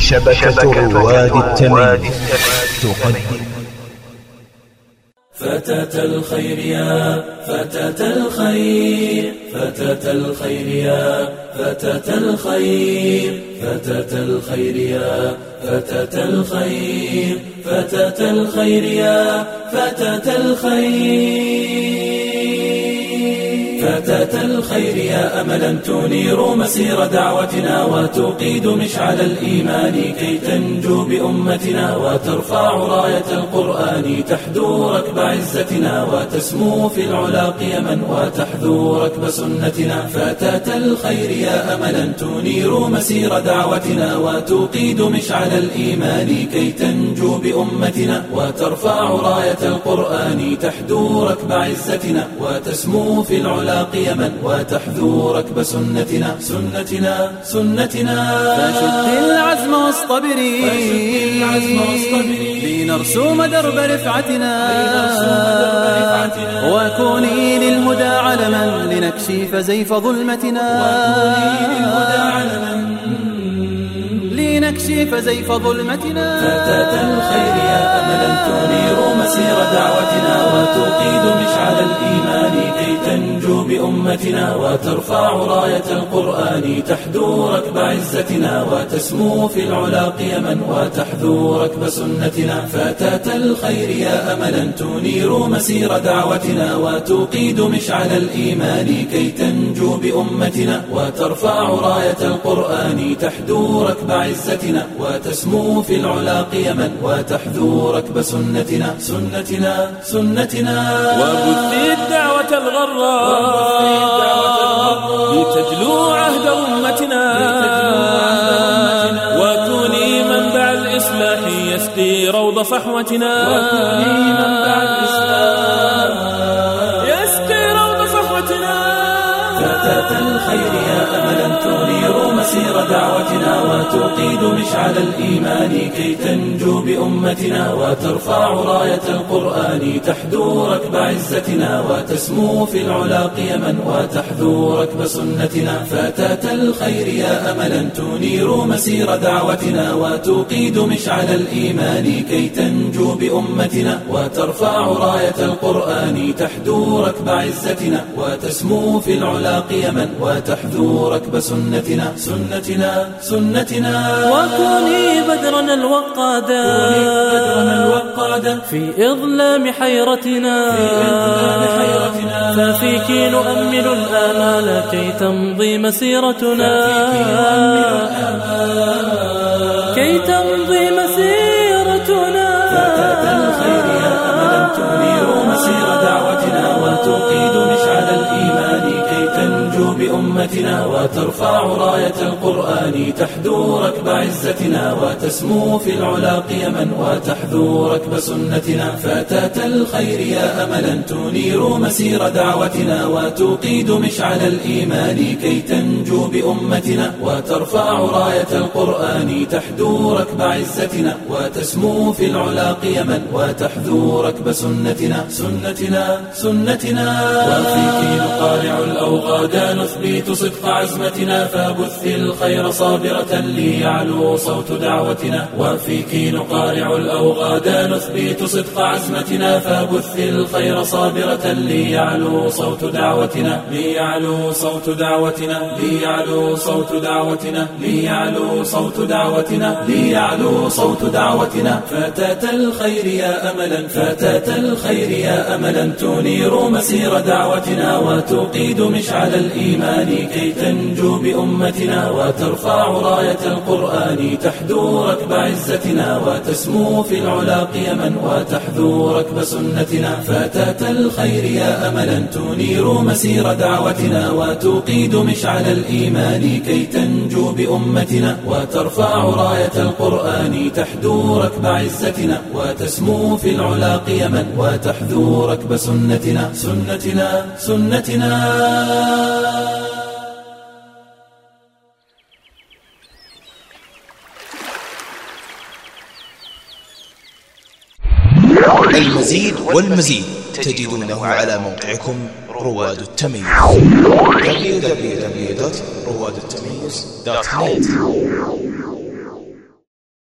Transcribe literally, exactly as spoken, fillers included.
شبكة رواد التمييز تقدم فتاة الخير يا فتاة الخير، فتاة الخير يا فتاة الخير، فتاة الخير يا فتاة الخير، فتاة الخير يا فتاة الخير، فتاة الخير يا أملا تنير مسير دعوتنا وتقيد مشعل الإيمان كي تنجو بأمتنا وترفع راية القرآن تحدو ركب عزتنا وتسمو في العلا قيما وتحذو ركب سنتنا. فتاة الخير يا أملا تنير مسير دعوتنا وتقيد مشعل الإيمان كي تنجو بأمتنا وترفع راية القرآن تحدو ركب عزتنا وتسمو في العلا قيما وتحذو ركب سنتنا سنتنا سنتنا. فشد العزم واصطبري لنرسوم درب رفعتنا وكوني للهدى علما لنكشف زيف ظلمتنا لنكشف زيف ظلمتنا. فتاة الخير يا أملا تنير مسير دعوتنا وتقيد مشعل الإيمان كي تنجو بأمتنا وترفع راية القرآن تحدو ركب عزتنا وتسمو في العلا قيما وتحذو ركب سنتنا. فتاة الخير يا أملا تنير مسير دعوتنا وتقيد مشعل الإيمان كي تنجو بأمتنا وترفع راية القرآن تحدو ركب عزتنا وتسمو في العلا قيما وتحذو ركب سنتنا سنتنا سنتنا. وبثي الدعوة الغراء لتجلو عهد أمتنا وكوني منبع الإصلاح يسقي روض صحوتنا يسقي روض صحوتنا. فتاة الخير يا أملا تنير مسير دعوتنا وتقيد مشعل الإيمان كي تنجو بأمتنا وترفع راية القرآن تحدو ركب عزتنا وتسمو في العلا قيما وتحذو ركب سنتنا. فتاة الخير يا أملا تنير مسير دعوتنا وتقيد مشعل الإيمان كي تنجو بأمتنا وترفع راية القرآن تحدو ركب عزتنا وتسمو في العلا قيما وتحذو ركب سنتنا سنتنا سنتنا. وكوني بدرنا الوقادا في إظلام حيرتنا ففيك نؤمل الآمال كي تمضي مسيرتنا كي تمضي مسيرتنا. فتاة الخير يا أملا تنير مسير دعوتنا وتقيد مشعل الإيمان كي تنجو بأمتنا وترفع راية القرآن تحدو ركب عزتنا وتسمو في العلا قيما وتحذو ركب سنتنا. فتاة الخير يا أملا تنير مسير دعوتنا وتقيد مشعل الإيمان كي تنجو بأمتنا وترفع راية القرآن تحدو ركب عزتنا وتسمو في العلا قيما وتحذو ركب سنتنا سنتنا سنتنا. وفيك نقارع الأوغاد نثبت صدق عزمتنا فبث الخير صابرة ليعلو صوت دعوتنا وفيك نقارع الأوغاد نثبت صدق عزمتنا فبث الخير صابرة ليعلو صوت دعوتنا ليعلو صوت دعوتنا ليعلو صوت دعوتنا ليعلو صوت دعوتنا ليعلو صوت دعوتنا. فتاة الخير يا أملا فتاة الخير يا أملا تنير مسير دعوتنا وتقيد مشعل الإيمان كي تنجو بأمتنا وترفع راية القرآن تحدو ركب عزتنا وتسمو في العلا قيما وتحذو ركب سنتنا. فتاة الخير يا أملا تنير مسير دعوتنا وتقيد مشعل الإيمان كي تنجو بأمتنا وترفع راية القرآن تحدو ركب عزتنا وتسمو في العلا قيما وتحذو ركب سنتنا سنتنا سنتنا. المزيد والمزيد تجدونه على موقعكم رواد التمييز دبليو دبليو دبليو دوت رواد التمييز دوت نت.